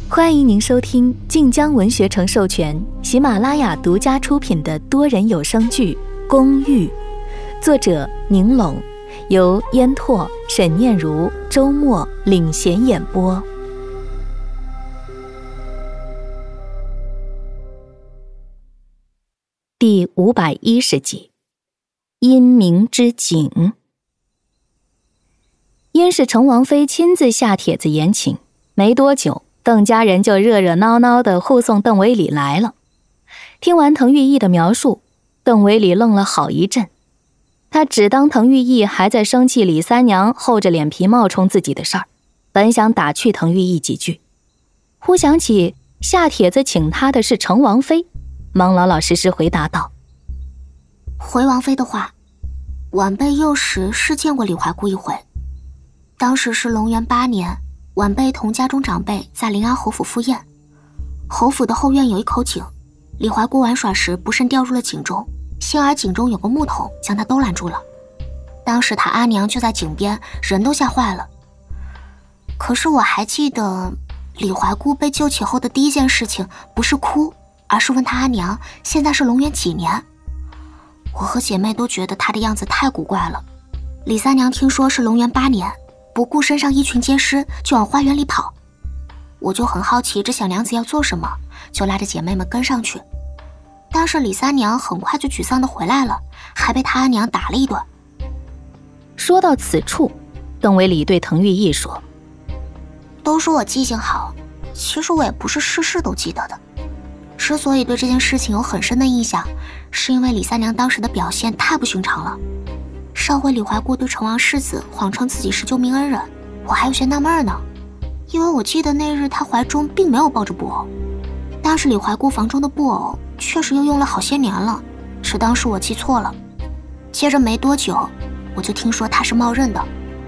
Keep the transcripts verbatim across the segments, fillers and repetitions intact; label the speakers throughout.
Speaker 1: 欢迎您收听晋江文学城授权、喜马拉雅独家出品的多人有声剧《公寓》，作者宁拢，由烟拓、沈念如、周末领衔演播。第五百一十集，阴冥之井。因是程王妃亲自下帖子言请，没多久邓家人就热热闹闹地护送邓维礼来了。听完滕玉义的描述，邓维礼愣了好一阵。他只当滕玉义还在生气李三娘厚着脸皮冒充自己的事儿，本想打趣滕玉义几句，忽想起下帖子请他的是程王妃，忙老老实实回答道：
Speaker 2: 回王妃的话，晚辈幼时是见过李怀姑一回，当时是隆元八年，晚辈同家中长辈在临安侯府赴宴，侯府的后院有一口井，李怀姑玩耍时不慎掉入了井中，幸而井中有个木桶将她兜拦住了。当时她阿娘就在井边，人都吓坏了。可是我还记得李怀姑被救起后的第一件事情不是哭，而是问她阿娘现在是隆元几年。我和姐妹都觉得她的样子太古怪了。李三娘听说是隆元八年，不顾身上一群皆尸就往花园里跑，我就很好奇这小娘子要做什么，就拉着姐妹们跟上去。但是李三娘很快就沮丧地回来了，还被她阿娘打了一顿。
Speaker 1: 说到此处，邓维礼对滕玉义说：
Speaker 2: 都说我记性好，其实我也不是事事都记得的。之所以对这件事情有很深的印象，是因为李三娘当时的表现太不寻常了。上回李怀姑对成王世子谎称自己是救命恩人，我还有些纳闷呢，因为我记得那日她怀中并没有抱着布偶，但是李怀姑房中的布偶确实又用了好些年了，只当是我记错了。接着没多久，我就听说她是冒认的。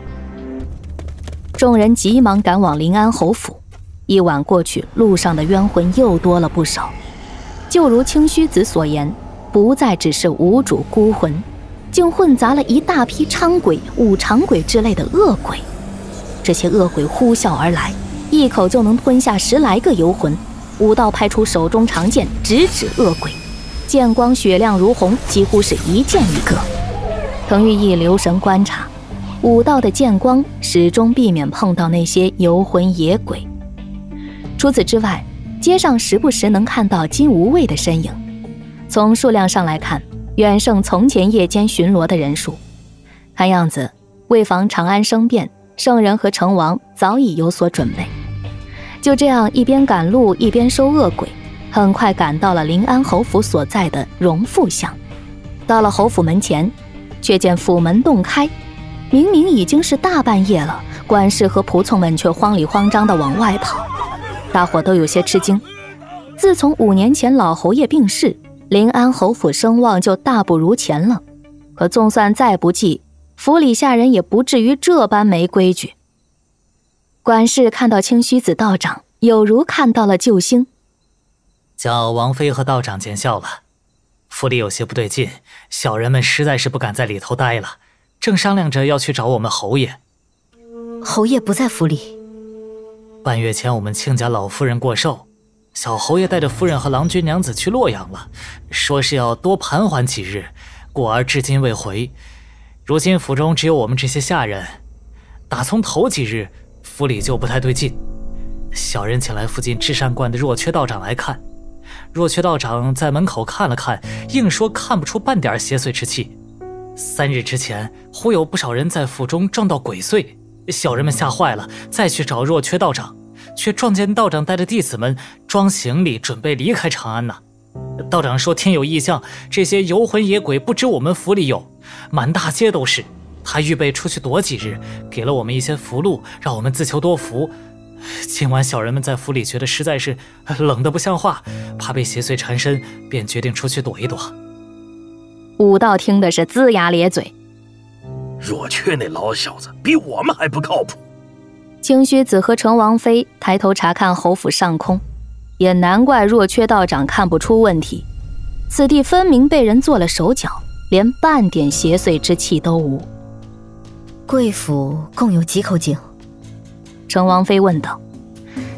Speaker 1: 众人急忙赶往临安侯府，一晚过去，路上的冤魂又多了不少。就如清虚子所言，不再只是无主孤魂，竟混杂了一大批伥鬼、五常鬼之类的恶鬼。这些恶鬼呼啸而来，一口就能吞下十来个游魂。武道派出手中长剑，直指恶鬼，剑光雪亮如虹，几乎是一剑一个。滕玉义留神观察，武道的剑光始终避免碰到那些游魂野鬼。除此之外，街上时不时能看到金无畏的身影，从数量上来看，远胜从前夜间巡逻的人数。看样子，为防长安生变，圣人和成王早已有所准备。就这样一边赶路一边收恶鬼，很快赶到了临安侯府所在的荣富巷。到了侯府门前，却见府门洞开，明明已经是大半夜了，官士和仆从们却慌里慌张地往外跑。大伙都有些吃惊，自从五年前老侯爷病逝，临安侯府声望就大不如前了，可纵算再不济，府里下人也不至于这般没规矩。管事看到清虚子道长，有如看到了救星。
Speaker 3: 叫王妃和道长见笑了，府里有些不对劲，小人们实在是不敢在里头待了，正商量着要去找我们侯爷。
Speaker 4: 侯爷不在府里。
Speaker 3: 半月前我们亲家老夫人过寿，小侯爷带着夫人和郎君娘子去洛阳了，说是要多盘桓几日，故而至今未回。如今府中只有我们这些下人，打从头几日府里就不太对劲。小人请来附近至善观的若缺道长来看，若缺道长在门口看了看，硬说看不出半点邪祟之气。三日之前忽有不少人在府中撞到鬼祟，小人们吓坏了，再去找若缺道长，却撞见道长带着弟子们装行李准备离开长安呢。道长说天有异象，这些游魂野鬼不止我们府里有，满大街都是。他预备出去躲几日，给了我们一些符箓，让我们自求多福。今晚小人们在府里觉得实在是冷得不像话，怕被邪祟缠身，便决定出去躲一躲。
Speaker 1: 武道听的是龇牙咧嘴，
Speaker 5: 若缺那老小子比我们还不靠谱。
Speaker 1: 清虚子和程王妃抬头查看侯府上空，也难怪若缺道长看不出问题，此地分明被人做了手脚，连半点邪祟之气都无。
Speaker 4: 贵府共有几口井？
Speaker 1: 程王妃问道。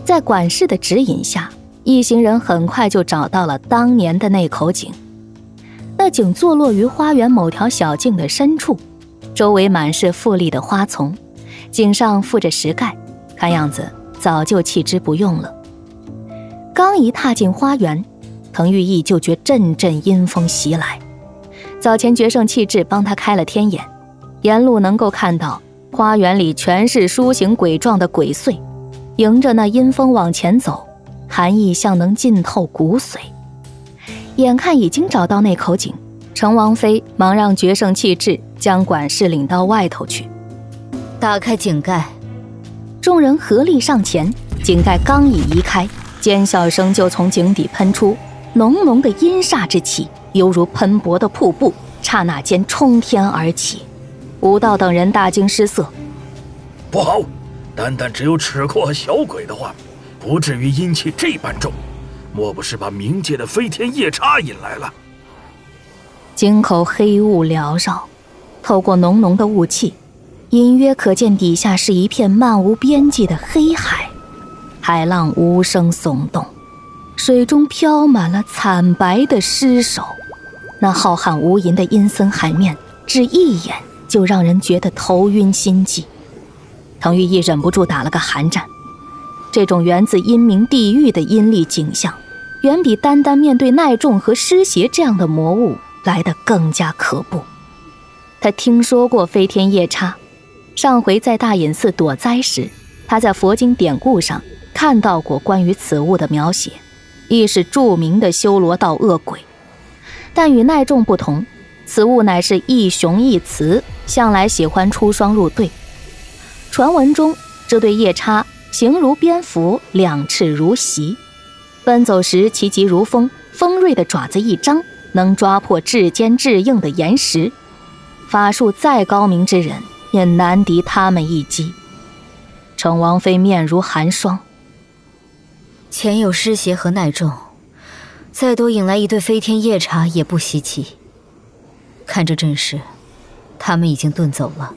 Speaker 1: 在管事的指引下，一行人很快就找到了当年的那口井。那井坐落于花园某条小径的深处，周围满是富丽的花丛，井上附着石盖，看样子早就弃之不用了。刚一踏进花园，滕玉义就觉阵阵阴风袭来。早前决胜气质帮他开了天眼，沿路能够看到花园里全是书形鬼状的鬼祟，迎着那阴风往前走，寒意像能浸透骨髓。眼看已经找到那口井，程王妃忙让决胜气质将管事领到外头去，
Speaker 4: 打开井盖。
Speaker 1: 众人合力上前，井盖刚一移开，尖笑声就从井底喷出，浓浓的阴煞之气犹如喷薄的瀑布，刹那间冲天而起。吴道等人大惊失色。
Speaker 5: 不好，单单只有齿廓和小鬼的话，不至于阴气这般重，莫不是把冥界的飞天夜叉引来了？
Speaker 1: 井口黑雾缭绕，透过浓浓的雾气，隐约可见底下是一片漫无边际的黑海，海浪无声耸动，水中飘满了惨白的尸首。那浩瀚无垠的阴森海面，只一眼就让人觉得头晕心悸。滕玉义忍不住打了个寒战，这种源自阴冥地狱的阴戾景象，远比单单面对耐众和尸邪这样的魔物来得更加可怖。他听说过飞天夜叉，上回在大隐寺躲灾时，他在佛经典故上看到过关于此物的描写，亦是著名的修罗道恶鬼。但与耐众不同，此物乃是一雄一雌，向来喜欢出双入对。传闻中，这对夜叉形如蝙蝠，两翅如席，奔走时其疾如风，锋锐的爪子一张，能抓破至坚至硬的岩石，法术再高明之人也难敌他们一击。程王妃面如寒霜。
Speaker 4: 前有尸邪和耐众，再多引来一对飞天夜叉也不稀奇。看这阵势，他们已经遁走了。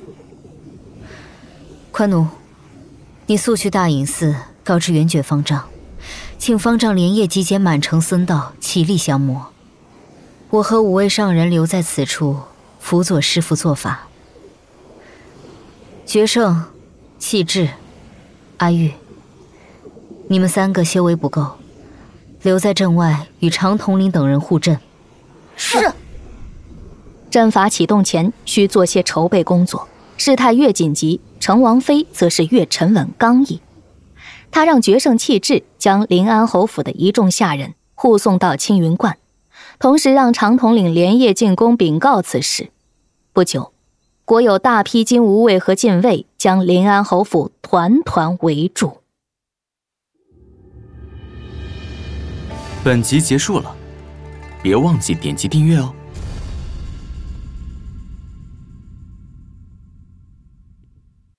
Speaker 4: 宽奴，你速去大隐寺告知元觉方丈，请方丈连夜集结满城僧道，齐力降魔。我和五位上人留在此处，辅佐师父做法。决胜、气质、阿玉，你们三个修为不够，留在阵外与常统领等人护阵。
Speaker 2: 是。
Speaker 1: 阵法启动前需做些筹备工作，事态越紧急，程王妃则是越沉稳刚毅。他让决胜气质将临安侯府的一众下人护送到青云观，同时让常统领连夜进宫禀告此事。不久，国有大批金吾卫和禁卫将临安侯府团团围住。
Speaker 6: 本集结束了，别忘记点击订阅哦。